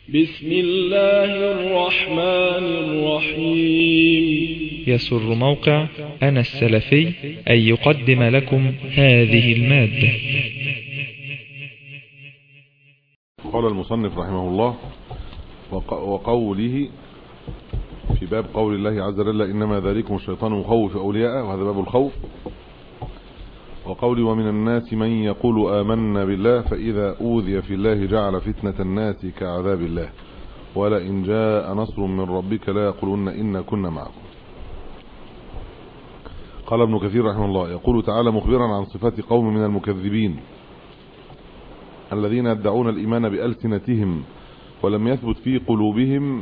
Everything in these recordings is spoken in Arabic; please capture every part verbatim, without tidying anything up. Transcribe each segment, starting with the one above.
بسم الله الرحمن الرحيم. يسر موقع أنا السلفي أن يقدم لكم هذه المادة. قال المصنف رحمه الله وقوله في باب قول الله عز وجل إنما ذلكم الشيطان يخوف أولياءه، وهذا باب الخوف. وقول ومن الناس من يقول آمنا بالله فإذا أوذي في الله جعل فتنة الناس كعذاب الله ولئن جاء نصر من ربك لا يقولون إنا كنا معكم. قال ابن كثير رحمه الله يقول تعالى مخبرا عن صفات قوم من المكذبين الذين يدعون الإيمان بألسنتهم ولم يثبت في قلوبهم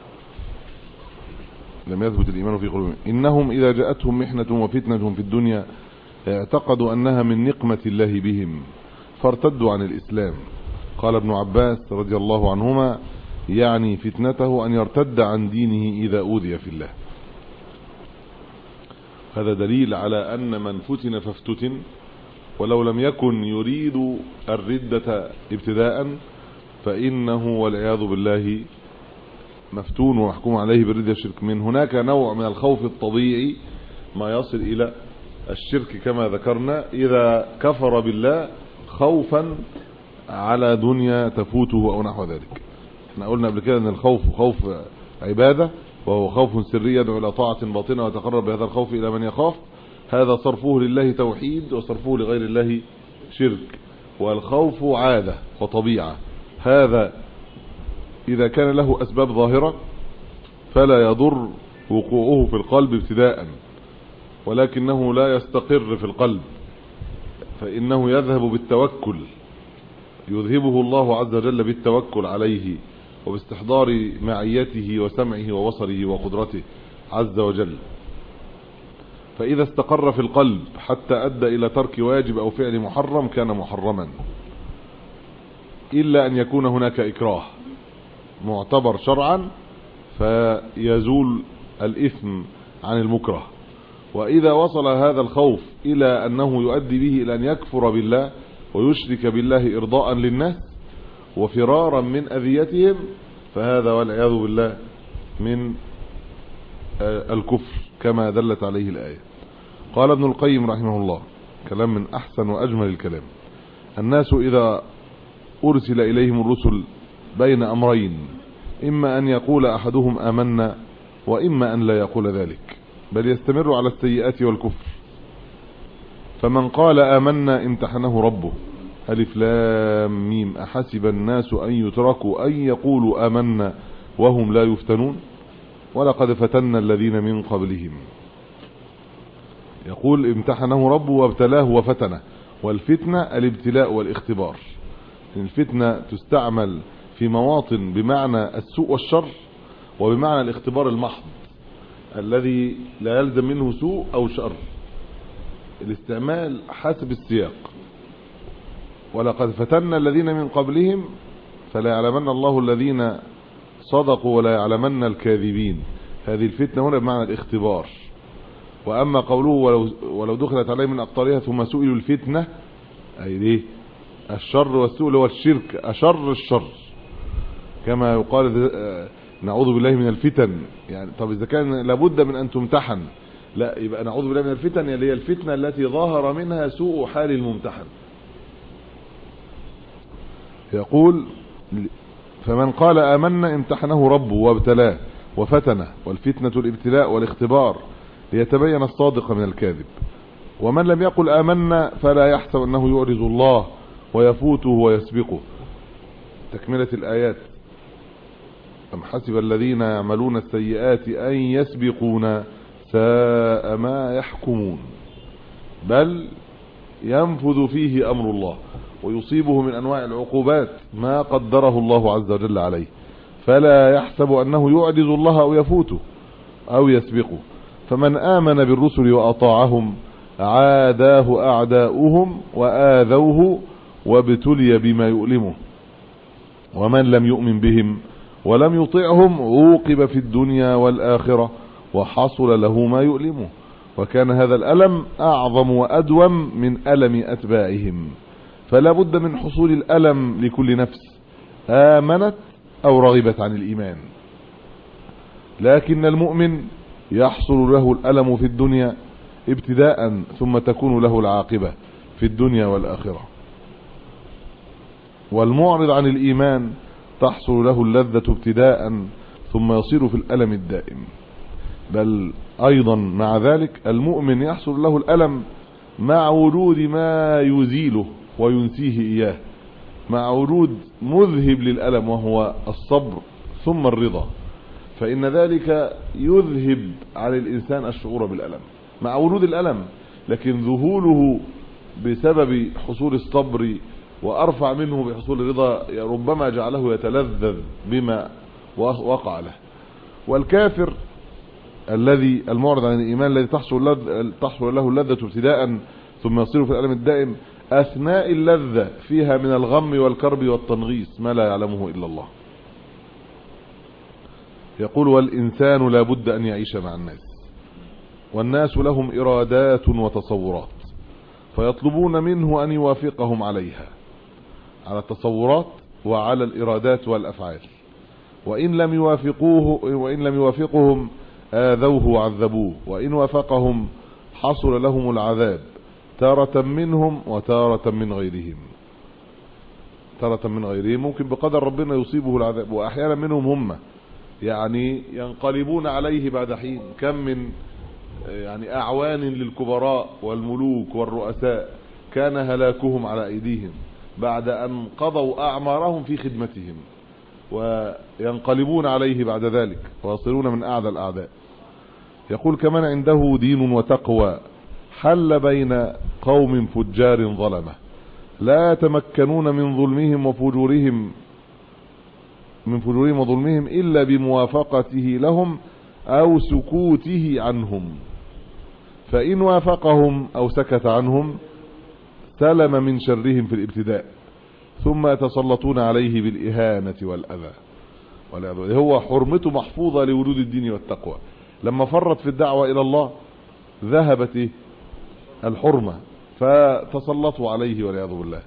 لم يثبت الإيمان في قلوبهم إنهم إذا جاءتهم محنة وفتنة في الدنيا اعتقدوا أنها من نقمة الله بهم فارتدوا عن الإسلام. قال ابن عباس رضي الله عنهما يعني فتنته أن يرتد عن دينه إذا أوذي في الله. هذا دليل على أن من فتن فافتتن ولو لم يكن يريد الردة ابتداء فإنه والعياذ بالله مفتون ومحكوم عليه بالردة الشرك. من هناك نوع من الخوف الطبيعي ما يصل إلى الشرك كما ذكرنا إذا كفر بالله خوفا على دنيا تفوته أو نحو ذلك. احنا قلنا قبل كده أن الخوف خوف عبادة وهو خوف سري يدعو إلى طاعة باطنة ويتقرب بهذا الخوف إلى من يخاف. هذا صرفه لله توحيد وصرفه لغير الله شرك. والخوف عادة وطبيعة، هذا إذا كان له أسباب ظاهرة فلا يضر وقوعه في القلب ابتداء، ولكنه لا يستقر في القلب فإنه يذهب بالتوكل، يذهبه الله عز وجل بالتوكل عليه وباستحضار معيته وسمعه وبصره وقدرته عز وجل. فإذا استقر في القلب حتى أدى إلى ترك واجب أو فعل محرم كان محرما، إلا أن يكون هناك إكراه معتبر شرعا فيزول الإثم عن المكره. وإذا وصل هذا الخوف إلى أنه يؤدي به إلى أن يكفر بالله ويشرك بالله إرضاء للناس وفرارا من أذيتهم فهذا والعياذ بالله من الكفر كما دلت عليه الآية. قال ابن القيم رحمه الله كلام من أحسن وأجمل الكلام: الناس إذا أرسل إليهم الرسل بين أمرين إما أن يقول أحدهم آمنا وإما أن لا يقول ذلك بل يستمر على السيئات والكفر. فمن قال آمنا امتحنه ربه. ألف لام ميم أحسب الناس أن يتركوا أن يقولوا آمنا وهم لا يفتنون ولقد فتنا الذين من قبلهم. يقول امتحنه ربه وابتلاه وفتنه. والفتنة الابتلاء والاختبار. الفتنة تستعمل في مواطن بمعنى السوء والشر وبمعنى الاختبار المحض الذي لا يلزم منه سوء أو شر. الاستعمال حسب السياق. ولقد فتنا الذين من قبلهم فلا يعلمن الله الذين صدقوا ولا يعلمن الكاذبين. هذه الفتنة هنا بمعنى الاختبار. وأما قوله ولو, ولو دخلت عليه من أقطارها ثم سئلوا الفتنة أي ليه الشر والسوء هو الشرك أشر الشر كما يقال نعوذ بالله من الفتن. يعني طب إذا كان لابد من أن تمتحن لا يبقى نعوذ بالله من الفتن اللي هي الفتنة التي ظهر منها سوء حال الممتحن. يقول فمن قال آمنا امتحنه ربه وابتلاه وفتنه. والفتنة الابتلاء والاختبار ليتبين الصادق من الكاذب. ومن لم يقل آمنا فلا يحسب أنه يعرض الله ويفوته ويسبقه. تكملة الآيات: أم حسب الذين يعملون السيئات أن يسبقونا ساء ما يحكمون. بل ينفذ فيه أمر الله ويصيبه من أنواع العقوبات ما قدره الله عز وجل عليه فلا يحسب أنه يعجز الله أو يفوته أو يسبقه. فمن آمن بالرسل وأطاعهم عاداه أعداؤهم وآذوه وابتلي بما يؤلمه. ومن لم يؤمن بهم ولم يطعهم عوقب في الدنيا والآخرة وحصل له ما يؤلمه. وكان هذا الألم أعظم وأدوم من ألم أتباعهم. فلا بد من حصول الألم لكل نفس آمنت أو رغبت عن الإيمان. لكن المؤمن يحصل له الألم في الدنيا ابتداء، ثم تكون له العاقبة في الدنيا والآخرة. والمعرض عن الإيمان تحصل له اللذة ابتداء، ثم يصير في الألم الدائم. بل أيضا مع ذلك المؤمن يحصل له الألم مع وجود ما يزيله وينسيه إياه، مع وجود مذهب للألم وهو الصبر ثم الرضا، فإن ذلك يذهب عن الإنسان الشعور بالألم مع وجود الألم. لكن ذهوله بسبب حصول الصبر وأرفع منه بحصول الرضا ربما جعله يتلذذ بما وقع له. والكافر الذي المعرض عن الإيمان الذي تحصل تحصل له اللذة ابتداء ثم يصير في الألم الدائم، أثناء اللذة فيها من الغم والكرب والتنغيص ما لا يعلمه إلا الله. يقول: والإنسان لا بد أن يعيش مع الناس، والناس لهم إرادات وتصورات، فيطلبون منه أن يوافقهم عليها، على التصورات وعلى الإرادات والأفعال. وإن لم يوافقوه وإن لم يوافقهم آذوه وعذبوه، وإن وافقهم حصل لهم العذاب تارة منهم وتارة من غيرهم. تارة من غيرهم ممكن بقدر ربنا يصيبه العذاب، وأحيانا منهم هم يعني ينقلبون عليه بعد حين. كم من يعني أعوان للكبراء والملوك والرؤساء كان هلاكهم على أيديهم بعد أن قضوا أعمارهم في خدمتهم، وينقلبون عليه بعد ذلك ويصيرون من أعدى الأعداء. يقول: كمان عنده دين وتقوى حل بين قوم فجار ظلمة لا يتمكنون من ظلمهم وفجورهم من فجورهم وظلمهم إلا بموافقته لهم أو سكوته عنهم، فإن وافقهم أو سكت عنهم سلم من شرهم في الابتداء، ثم يتسلطون عليه بالإهانة والأذى. هو حرمته محفوظة لوجود الدين والتقوى. لما فرط في الدعوة إلى الله ذهبت الحرمة فتسلطوا عليه والعياذ بالله،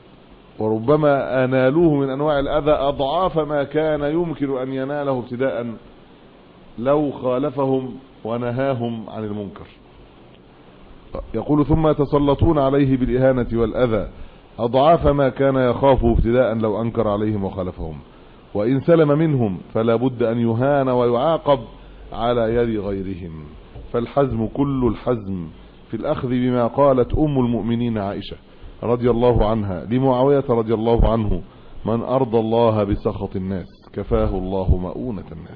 وربما أنالوه من أنواع الأذى أضعاف ما كان يمكن أن يناله ابتداء لو خالفهم ونهاهم عن المنكر. يقول: ثم يتسلطون عليه بالإهانة والأذى أضعاف ما كان يخافه ابتداء لو أنكر عليهم وخالفهم. وإن سلم منهم فلا بد أن يهان ويعاقب على يد غيرهم. فالحزم كل الحزم في الأخذ بما قالت أم المؤمنين عائشة رضي الله عنها لمعاوية رضي الله عنه: من أرضى الله بسخط الناس كفاه الله مؤونة الناس،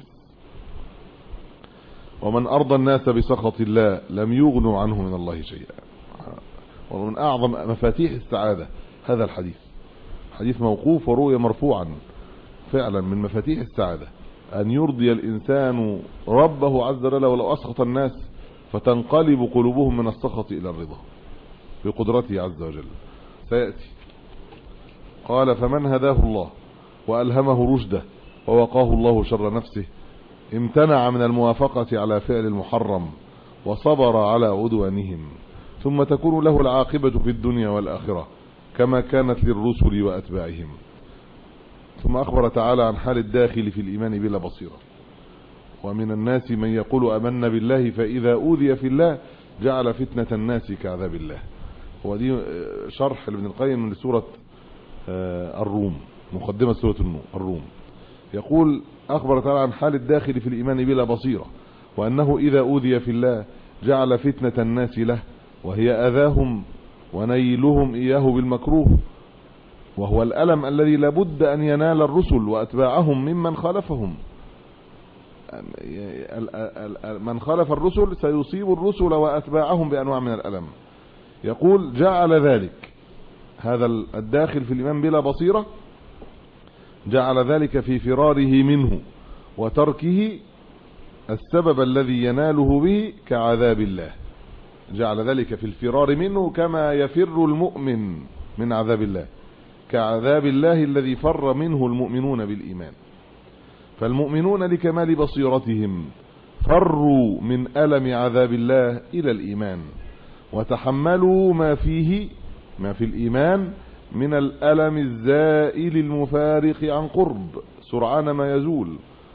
ومن أرضى الناس بسخط الله لم يغنوا عنه من الله شيئا. ومن أعظم مفاتيح السعادة هذا الحديث، حديث موقوف وروي مرفوعا. فعلا من مفاتيح السعادة أن يرضي الإنسان ربه عز وجل ولو أسخط الناس، فتنقلب قلوبهم من السخط إلى الرضا بقدرته عز وجل. سيأتي. قال: فمن هداه الله وألهمه رشده ووقاه الله شر نفسه امتنع من الموافقة على فعل المحرم وصبر على عدوانهم، ثم تكون له العاقبة في الدنيا والآخرة كما كانت للرسل وأتباعهم. ثم أخبر تعالى عن حال الداخل في الإيمان بلا بصيرة: ومن الناس من يقول آمنا بالله فإذا أوذي في الله جعل فتنة الناس كعذاب الله. ودي شرح لابن القيم لسورة الروم، مقدمة سورة الروم. يقول: أخبر تعالى عن حال الداخل في الإيمان بلا بصيرة، وأنه إذا أوذي في الله جعل فتنة الناس له، وهي أذاهم ونيلهم إياه بالمكروه، وهو الألم الذي لابد أن ينال الرسل وأتباعهم ممن خالفهم. من خالف الرسل سيصيب الرسل وأتباعهم بأنواع من الألم. يقول: جعل ذلك، هذا الداخل في الإيمان بلا بصيرة جعل ذلك في فراره منه وتركه السبب الذي يناله به كعذاب الله. جعل ذلك في الفرار منه كما يفر المؤمن من عذاب الله، كعذاب الله الذي فر منه المؤمنون بالإيمان. فالمؤمنون لكمال بصيرتهم فروا من ألم عذاب الله إلى الإيمان، وتحملوا ما فيه ما في الإيمان من الألم الزائل المفارق عن قرب. سرعان ما يزول.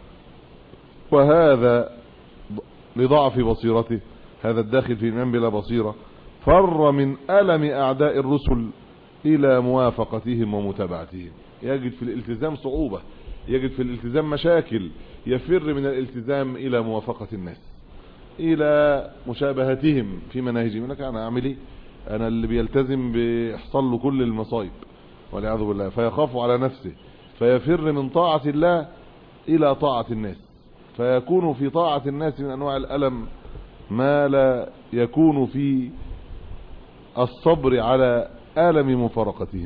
وهذا لضعف بصيرته، هذا الداخل في الإيمان بلا بصيرة فر من ألم أعداء الرسل إلى موافقتهم ومتابعتهم. يجد في الالتزام صعوبة، يجد في الالتزام مشاكل، يفر من الالتزام إلى موافقة الناس، إلى مشابهتهم في مناهجهم. لك أنا أعمل إيه؟ أنا اللي بيلتزم بيحصل له كل المصايب والعياذ بالله، فيخاف على نفسه فيفر من طاعة الله إلى طاعة الناس، فيكون في طاعة الناس من أنواع الألم ما لا يكون في الصبر على ألم مفارقتهم.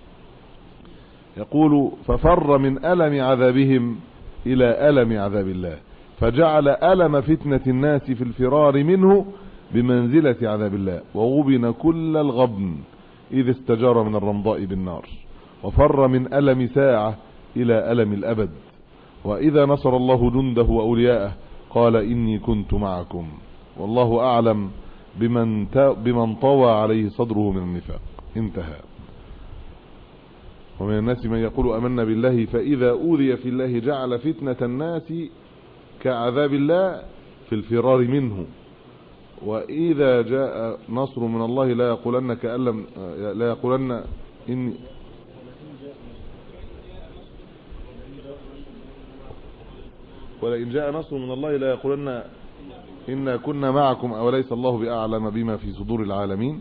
يقول ففر من ألم عذابهم إلى ألم عذاب الله، فجعل ألم فتنة الناس في الفرار منه بمنزلة عذاب الله، وغبن كل الغبن إذ استجار من الرمضاء بالنار. وفر من ألم ساعة إلى ألم الأبد، وإذا نصر الله جنده وأولياءه قال إني كنت معكم والله أعلم بمن, بمن طوى عليه صدره من النفاق. انتهى. ومن الناس من يقول أمنا بالله فإذا أوذي في الله جعل فتنة الناس كعذاب الله في الفرار منه، وإذا جاء نصر من الله لا يقولن كألم لا يقولن إني ولئن جاء نصر من الله لا يقولن إنا كنا معكم أوليس الله بأعلم بما في صدور العالمين.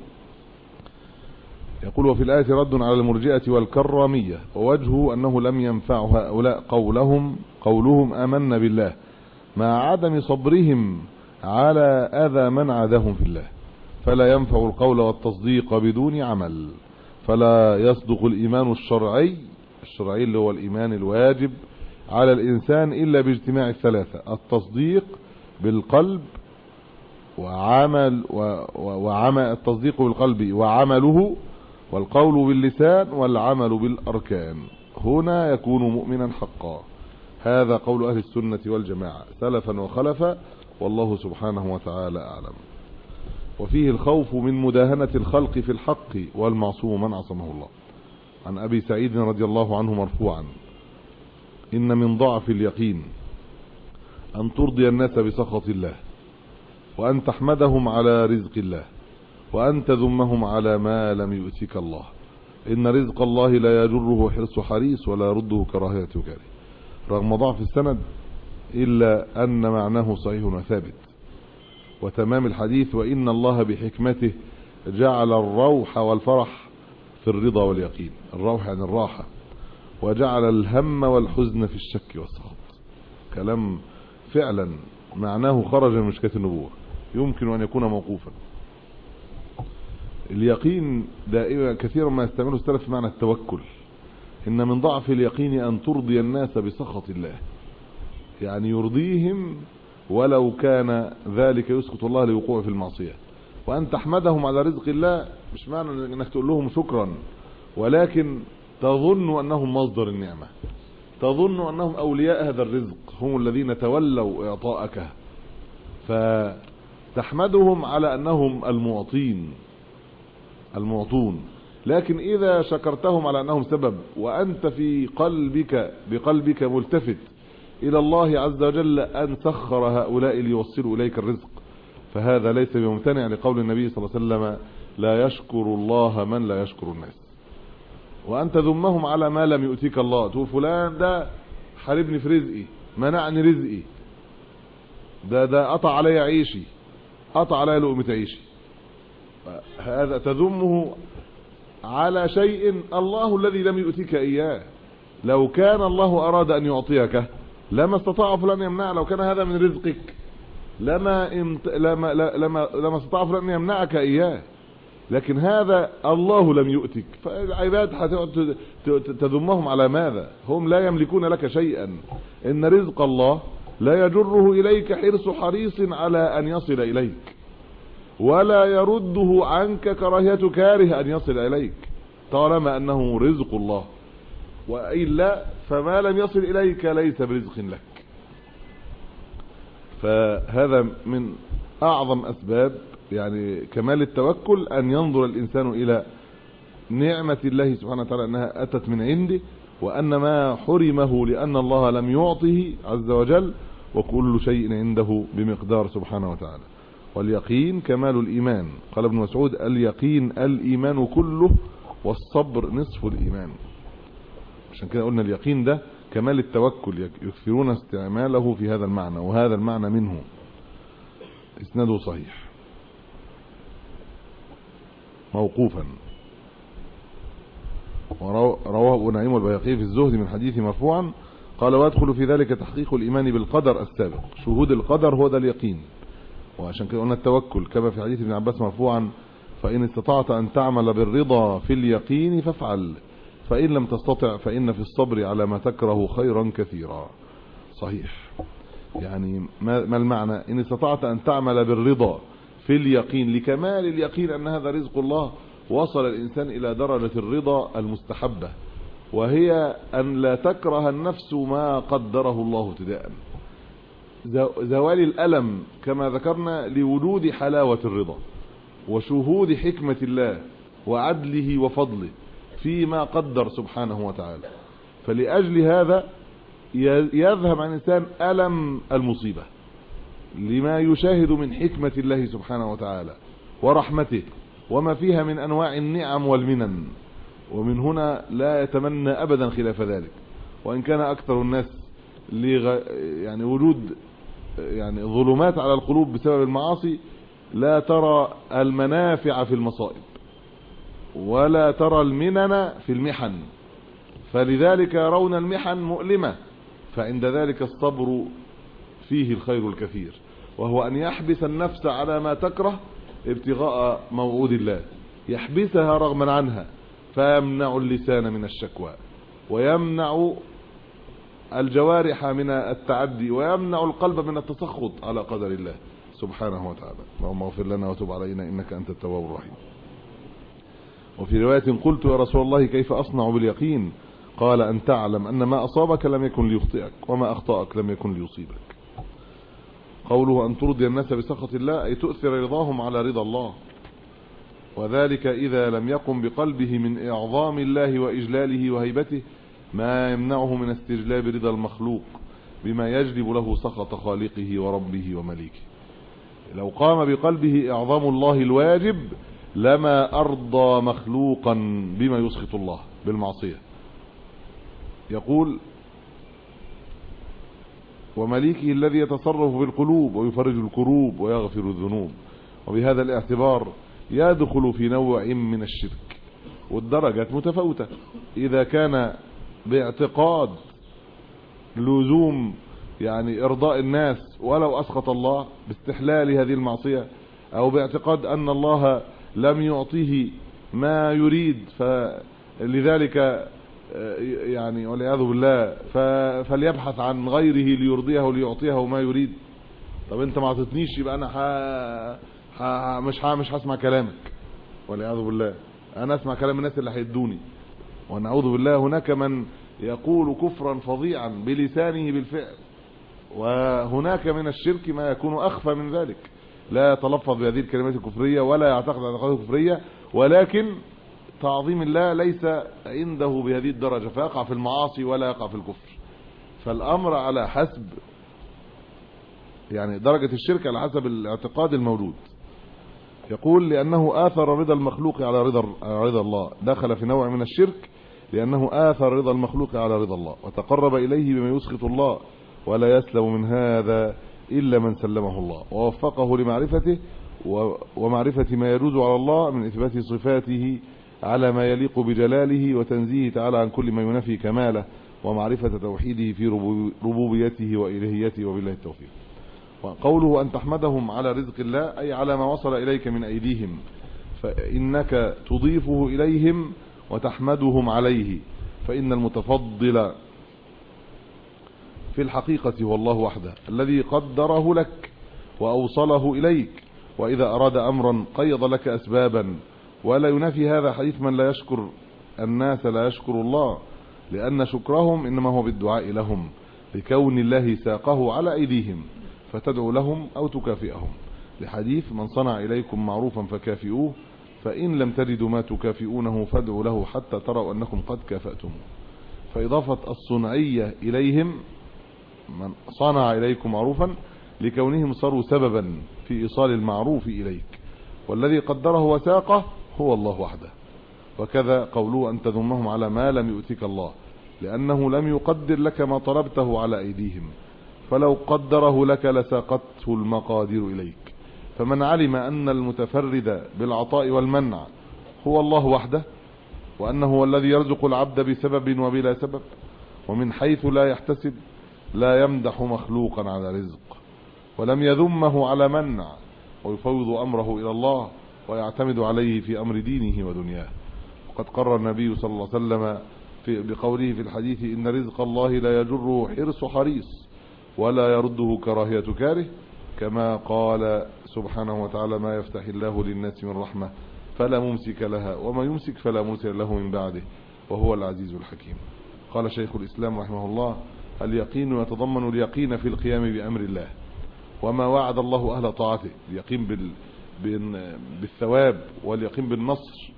يقول وفي الآية رد على المرجئة والكرامية، ووجهه أنه لم ينفع هؤلاء قولهم قولهم آمنا بالله مع عدم صبرهم على أذى من عادهم في الله، فلا ينفع القول والتصديق بدون عمل، فلا يصدق الإيمان الشرعي الشرعي اللي هو الإيمان الواجب على الإنسان إلا باجتماع الثلاثة: التصديق بالقلب وعمل وعمل التصديق بالقلب وعمله، والقول باللسان والعمل بالأركان. هنا يكون مؤمنا حقا. هذا قول أهل السنة والجماعة سلفا وخلفا، والله سبحانه وتعالى أعلم. وفيه الخوف من مداهنة الخلق في الحق والمعصوم من عصمه الله. عن أبي سعيد رضي الله عنه مرفوعا: إن من ضعف اليقين أن ترضي الناس بسخط الله، وأن تحمدهم على رزق الله، وأن تذمهم على ما لم يؤتك الله. إن رزق الله لا يجره حرص حريص ولا يرده كراهية كاره. رغم ضعف السند إلا أن معناه صحيح وثابت. وتمام الحديث: وإن الله بحكمته جعل الروح والفرح في الرضا واليقين. الروح يعني الراحة، وجعل الهم والحزن في الشك والسخط. كلام فعلا معناه خرج من مشكاة النبوة، يمكن أن يكون موقوفا. اليقين دائما كثيرا ما يستعمله السلف في معنى التوكل. إن من ضعف اليقين أن ترضي الناس بسخط الله، يعني يرضيهم ولو كان ذلك يسخط الله لوقوع في المعصية. وأن تحمدهم على رزق الله، مش معنى أنك تقول لهم شكرا، ولكن تظن أنهم مصدر النعمة، تظن أنهم أولياء هذا الرزق، هم الذين تولوا إعطاءك، فتحمدهم على أنهم المعطين المعطون. لكن إذا شكرتهم على أنهم سبب، وأنت في قلبك بقلبك ملتفت إلى الله عز وجل أن سخر هؤلاء ليوصلوا إليك الرزق، فهذا ليس بممتنع، لقول النبي صلى الله عليه وسلم: لا يشكر الله من لا يشكر الناس. وأن تذمهم على ما لم يؤتيك الله، تقول فلان ده حاربني في رزقي، منعني رزقي، ده ده قطع علي عيشي، قطع علي لقمة عيشي. هذا تذمه على شيء الله الذي لم يؤتيك إياه. لو كان الله أراد أن يعطيك لما استطاع فلان يمنع. لو كان هذا من رزقك لما امت... لما لما لما استطاع فلان يمنعك إياه، لكن هذا الله لم يؤتك، فالعباد هتقعد تذمهم على ماذا؟ هم لا يملكون لك شيئا. إن رزق الله لا يجره إليك حرص حريص على أن يصل إليك، ولا يرده عنك كراهية كاره أن يصل إليك، طالما أنه رزق الله. وإلا فما لم يصل إليك ليس برزق لك. فهذا من أعظم أسباب يعني كمال التوكل، أن ينظر الإنسان إلى نعمة الله سبحانه وتعالى أنها أتت من عنده، وأن ما حرمه لأن الله لم يعطه عز وجل، وكل شيء عنده بمقدار سبحانه وتعالى. واليقين كمال الإيمان. قال ابن مسعود: اليقين الإيمان كله، والصبر نصف الإيمان. عشان كده قلنا اليقين ده كمال التوكل، يكثرون استعماله في هذا المعنى، وهذا المعنى منه. اسناده صحيح موقوفا. ورواه ابو نعيم والبيهقي في الزهد من حديث مرفوعا قال: ويدخل في ذلك تحقيق الإيمان بالقدر السابق. شهود القدر هو ده اليقين. وعشان كده قلنا التوكل كما في حديث ابن عباس مرفوعا: فإن استطعت أن تعمل بالرضا في اليقين فافعل، فإن لم تستطع فإن في الصبر على ما تكره خيرا كثيرا. صحيح. يعني ما المعنى؟ إن استطعت أن تعمل بالرضا في اليقين لكمال اليقين أن هذا رزق الله، وصل الإنسان إلى درجة الرضا المستحبة، وهي أن لا تكره النفس ما قدره الله ابتداء. زوال الألم كما ذكرنا لوجود حلاوة الرضا وشهود حكمة الله وعدله وفضله فيما قدر سبحانه وتعالى. فلأجل هذا يذهب عن الإنسان ألم المصيبة لما يشاهد من حكمة الله سبحانه وتعالى ورحمته وما فيها من أنواع النعم والمنن. ومن هنا لا يتمنى أبدا خلاف ذلك. وإن كان أكثر الناس يعني وجود يعني ظلمات على القلوب بسبب المعاصي، لا ترى المنافع في المصائب ولا ترى المنن في المحن، فلذلك يرون المحن مؤلمة، فعند ذلك الصبر فيه الخير الكثير، وهو أن يحبس النفس على ما تكره ابتغاء موعود الله، يحبسها رغما عنها، فيمنع اللسان من الشكوى، ويمنع الجوارح من التعدي، ويمنع القلب من التسخط على قدر الله سبحانه وتعالى. اللهم اغفر لنا وتب علينا إنك أنت التواب الرحيم. وفي رواية: قلت يا رسول الله كيف أصنع باليقين؟ قال: أن تعلم أن ما أصابك لم يكن ليخطئك، وما أخطأك لم يكن ليصيبك. قوله أن ترضي الناس بسخط الله، أي تؤثر رضاهم على رضا الله، وذلك إذا لم يقم بقلبه من إعظام الله وإجلاله وهيبته ما يمنعه من استجلاب رضا المخلوق بما يجلب له سخط خالقه وربه ومليكه. لو قام بقلبه إعظام الله الواجب لما أرضى مخلوقا بما يسخط الله بالمعصية. يقول: ومليكه الذي يتصرف في القلوب ويفرج الكروب ويغفر الذنوب. وبهذا الاعتبار يدخل في نوع من الشرك، والدرجات متفاوتة. إذا كان باعتقاد لزوم يعني إرضاء الناس ولو أسخط الله باستحلال هذه المعصية، أو باعتقاد أن الله لم يعطيه ما يريد فلذلك يعني والعياذ بالله فليبحث عن غيره ليرضيه ليعطيه ما يريد. طب انت ما عطتنيش يبقى انا ح... ح... مش ح... مش هسمع كلامك والعياذ بالله، انا اسمع كلام الناس اللي هيدوني. ونعوذ بالله هناك من يقول كفرا فظيعا بلسانه بالفعل، وهناك من الشرك ما يكون اخفى من ذلك، لا يتلفظ بهذه الكلمات الكفرية ولا يعتقد اعتقادات كفرية، ولكن تعظيم الله ليس عنده بهذه الدرجة، فيقع في المعاصي ولا يقع في الكفر. فالأمر على حسب يعني درجة الشرك على حسب الاعتقاد الموجود. يقول: لأنه آثر رضا المخلوق على رضا رضا الله، دخل في نوع من الشرك لأنه آثر رضا المخلوق على رضا الله، وتقرب إليه بما يسخط الله، ولا يسلم من هذا إلا من سلمه الله ووفقه لمعرفته ومعرفة ما يجوز على الله من إثبات صفاته على ما يليق بجلاله، وتنزيه تعالى عن كل ما ينافي كماله، ومعرفة توحيده في ربوبيته وإلهيته، وبالله التوفيق. وقوله أن تحمدهم على رزق الله أي على ما وصل إليك من أيديهم، فإنك تضيفه إليهم وتحمدهم عليه، فإن المتفضل في الحقيقة هو الله وحده الذي قدره لك وأوصله إليك، وإذا أراد أمرا قيض لك أسبابا. ولا ينافي هذا حديث من لا يشكر الناس لا يشكر الله، لأن شكرهم إنما هو بالدعاء لهم، لكون الله ساقه على أيديهم فتدعو لهم أو تكافئهم، لحديث من صنع إليكم معروفا فكافئوه، فإن لم تجدوا ما تكافئونه فادعوا له حتى تروا أنكم قد كافأتم. فإضافة الصنعية إليهم، من صنع إليكم معروفا، لكونهم صاروا سببا في إيصال المعروف إليك، والذي قدره وساقه هو الله وحده. وكذا قوله أن تذمهم على ما لم يؤتك الله، لأنه لم يقدر لك ما طلبته على أيديهم، فلو قدره لك لساقته المقادير إليك. فمن علم أن المتفرد بالعطاء والمنع هو الله وحده، وأنه هو الذي يرزق العبد بسبب وبلا سبب ومن حيث لا يحتسب، لا يمدح مخلوقا على رزق، ولم يذمه على منع، ويفوض أمره إلى الله ويعتمد عليه في أمر دينه ودنياه. وقد قرر النبي صلى الله عليه وسلم في بقوله في الحديث: إن رزق الله لا يجره حرص حريص ولا يرده كراهية كاره، كما قال سبحانه وتعالى: ما يفتح الله للناس من رحمة فلا ممسك لها وما يمسك فلا مرسل له من بعده وهو العزيز الحكيم. قال شيخ الإسلام رحمه الله: اليقين يتضمن اليقين في القيام بأمر الله وما وعد الله أهل طاعته، اليقين بال... بالثواب واليقين بالنصر،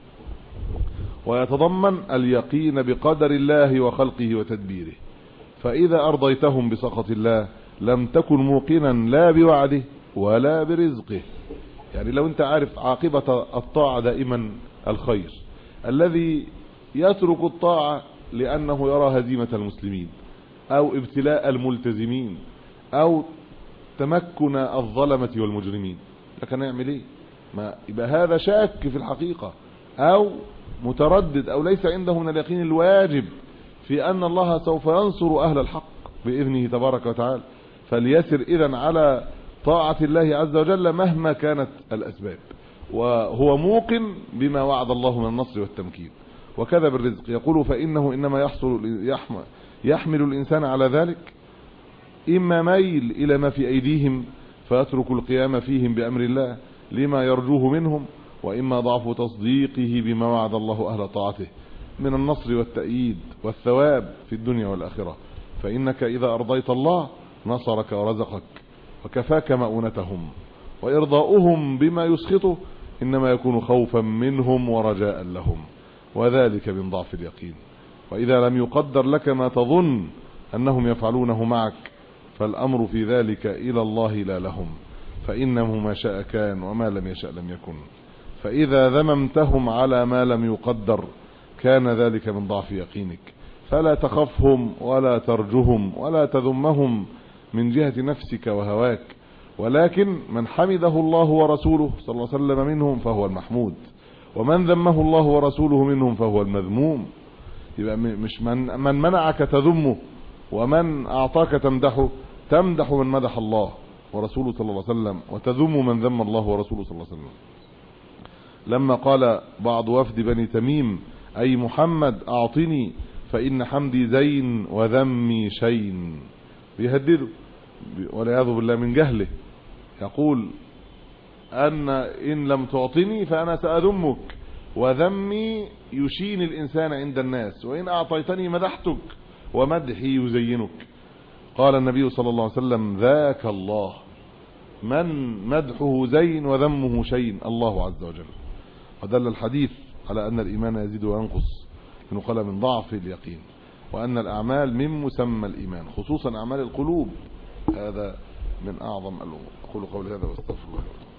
ويتضمن اليقين بقدر الله وخلقه وتدبيره. فإذا أرضيتهم بسخط الله لم تكن موقنا لا بوعده ولا برزقه. يعني لو انت عارف عاقبة الطاعة دائما الخير، الذي يترك الطاعة لأنه يرى هزيمة المسلمين أو ابتلاء الملتزمين أو تمكن الظلمة والمجرمين، لكن نعمل ايه؟ ما يبقى هذا شاك في الحقيقة أو متردد أو ليس عنده من اليقين الواجب في أن الله سوف ينصر أهل الحق بإذنه تبارك وتعالى. فليسر إذن على طاعة الله عز وجل مهما كانت الأسباب، وهو موقن بما وعد الله من النصر والتمكين. وكذا بالرزق، يقول: فإنه إنما يحصل يحمل, يحمل الإنسان على ذلك إما ميل إلى ما في أيديهم فيترك القيام فيهم بأمر الله لما يرجوه منهم، وإما ضعف تصديقه بما وعد الله أهل طاعته من النصر والتأييد والثواب في الدنيا والآخرة. فإنك إذا أرضيت الله نصرك ورزقك وكفاك مؤونتهم، وإرضاؤهم بما يسخطه إنما يكون خوفا منهم ورجاء لهم، وذلك من ضعف اليقين. وإذا لم يقدر لك ما تظن أنهم يفعلونه معك فالأمر في ذلك إلى الله لا لهم، فإنه ما شاء كان وما لم يشأ لم يكن. فإذا ذممتهم على ما لم يقدر كان ذلك من ضعف يقينك، فلا تخفهم ولا ترجهم ولا تذمهم من جهة نفسك وهواك، ولكن من حمده الله ورسوله صلى الله عليه وسلم منهم فهو المحمود، ومن ذمه الله ورسوله منهم فهو المذموم. يبقى مش من, من منعك تذمه ومن أعطاك تمدحه، تمدح من مدح الله ورسوله صلى الله عليه وسلم وتذم من ذم الله ورسوله صلى الله عليه وسلم. لما قال بعض وفد بني تميم: أي محمد أعطني فإن حمدي زين وذمي شين، بيهدده والعياذ بالله من جهله، يقول أن إن لم تعطني فأنا سأذمك، وذمي يشين الإنسان عند الناس، وإن أعطيتني مدحتك ومدحي يزينك. قال النبي صلى الله عليه وسلم: ذاك الله من مدحه زين وذمه شين، الله عز وجل. ودل الحديث على أن الإيمان يزيد وينقص، إنه قال من ضعف اليقين، وأن الأعمال من مسمى الإيمان، خصوصا أعمال القلوب، هذا من أعظم الأمور. أقول قولي هذا واستغفر الله.